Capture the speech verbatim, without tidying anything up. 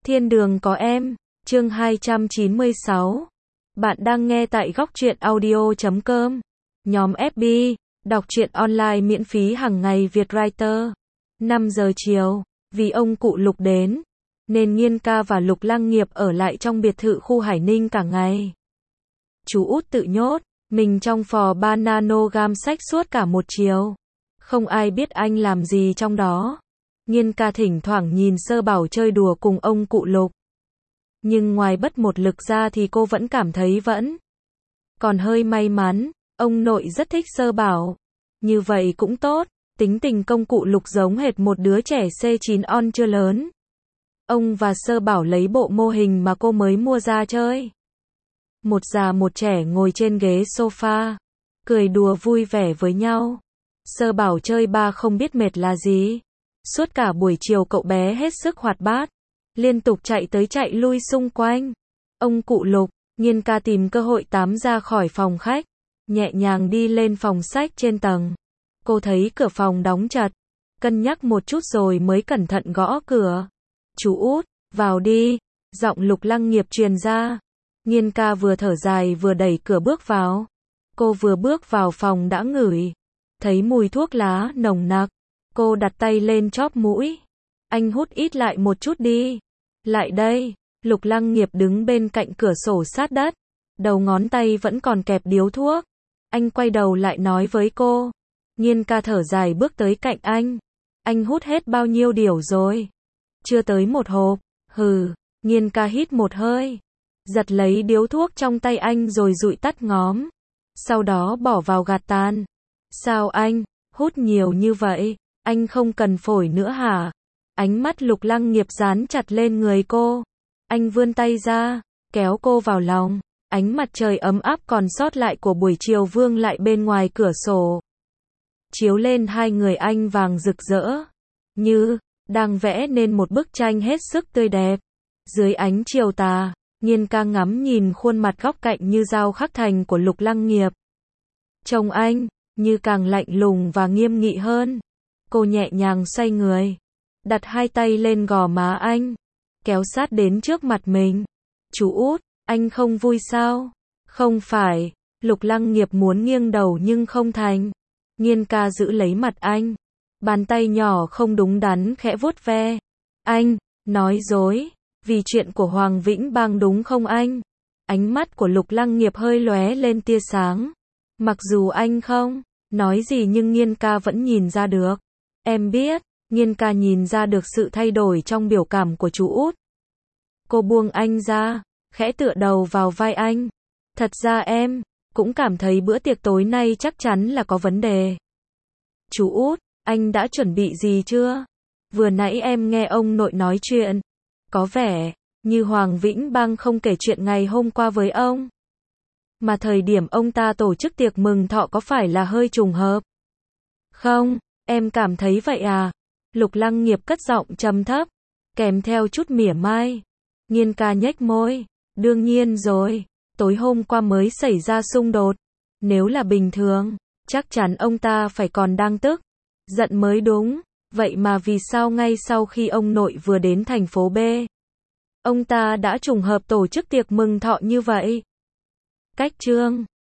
Thiên đường có em, chương hai trăm chín mươi sáu. Bạn đang nghe tại góc truyện audio chấm com. Nhóm ép bê, đọc truyện online miễn phí hàng ngày Việt Writer. năm giờ chiều, vì ông cụ Lục đến, nên Nghiên Ca và Lục Lăng Nghiệp ở lại trong biệt thự khu Hải Ninh cả ngày. Chú út tự nhốt mình trong phò banano gam sách suốt cả một chiều. Không ai biết anh làm gì trong đó. Nghiên Ca thỉnh thoảng nhìn Sơ Bảo chơi đùa cùng ông cụ Lục. Nhưng ngoài bất một lực ra thì cô vẫn cảm thấy vẫn còn hơi may mắn. Ông nội rất thích Sơ Bảo. Như vậy cũng tốt, tính tình công cụ Lục giống hệt một đứa trẻ C chín on chưa lớn. Ông và Sơ Bảo lấy bộ mô hình mà cô mới mua ra chơi. Một già một trẻ ngồi trên ghế sofa, cười đùa vui vẻ với nhau. Sơ Bảo chơi ba không biết mệt là gì. Suốt cả buổi chiều cậu bé hết sức hoạt bát, liên tục chạy tới chạy lui xung quanh. Ông cụ Lục, Nghiên Ca tìm cơ hội tám ra khỏi phòng khách, nhẹ nhàng đi lên phòng sách trên tầng. Cô thấy cửa phòng đóng chặt, cân nhắc một chút rồi mới cẩn thận gõ cửa. Chú út, vào đi, giọng Lục Lăng Nghiệp truyền ra. Nghiên Ca vừa thở dài vừa đẩy cửa bước vào. Cô vừa bước vào phòng đã ngửi thấy mùi thuốc lá nồng nặc. Cô đặt tay lên chóp mũi. Anh hút ít lại một chút đi. Lại đây. Lục Lăng Nghiệp đứng bên cạnh cửa sổ sát đất. Đầu ngón tay vẫn còn kẹp điếu thuốc. Anh quay đầu lại nói với cô. Nghiên Ca thở dài bước tới cạnh anh. Anh hút hết bao nhiêu điểu rồi? Chưa tới một hộp. Hừ. Nghiên Ca hít một hơi, giật lấy điếu thuốc trong tay anh rồi dụi tắt ngóm. Sau đó bỏ vào gạt tàn. Sao anh hút nhiều như vậy? Anh không cần phổi nữa hả? Ánh mắt Lục Lăng Nghiệp dán chặt lên người cô. Anh vươn tay ra, kéo cô vào lòng. Ánh mặt trời ấm áp còn sót lại của buổi chiều vương lại bên ngoài cửa sổ, chiếu lên hai người anh vàng rực rỡ, như đang vẽ nên một bức tranh hết sức tươi đẹp. Dưới ánh chiều tà, Nghiên Ca ngắm nhìn khuôn mặt góc cạnh như dao khắc thành của Lục Lăng Nghiệp. Trông anh như càng lạnh lùng và nghiêm nghị hơn. Cô nhẹ nhàng xoay người, đặt hai tay lên gò má anh, kéo sát đến trước mặt mình. Chú út, anh không vui sao? Không phải. Lục Lăng Nghiệp muốn nghiêng đầu nhưng không thành. Nghiên Ca giữ lấy mặt anh, bàn tay nhỏ không đúng đắn khẽ vuốt ve. Anh nói dối vì chuyện của Hoàng Vĩnh Bang đúng không anh? Ánh mắt của Lục Lăng Nghiệp hơi lóe lên tia sáng. Mặc dù anh không nói gì nhưng Nghiên Ca vẫn nhìn ra được. Em biết. Nghiên Ca nhìn ra được sự thay đổi trong biểu cảm của chú út. Cô buông anh ra, khẽ tựa đầu vào vai anh. Thật ra em cũng cảm thấy bữa tiệc tối nay chắc chắn là có vấn đề. Chú út, anh đã chuẩn bị gì chưa? Vừa nãy em nghe ông nội nói chuyện, có vẻ như Hoàng Vĩnh Bang không kể chuyện ngày hôm qua với ông. Mà thời điểm ông ta tổ chức tiệc mừng thọ có phải là hơi trùng hợp? Không, em cảm thấy vậy à? Lục Lăng Nghiệp cất giọng trầm thấp, kèm theo chút mỉa mai. Nghiên Ca nhếch môi. Đương nhiên rồi, tối hôm qua mới xảy ra xung đột. Nếu là bình thường, chắc chắn ông ta phải còn đang tức giận mới đúng. Vậy mà vì sao ngay sau khi ông nội vừa đến thành phố B, ông ta đã trùng hợp tổ chức tiệc mừng thọ như vậy? Cách chương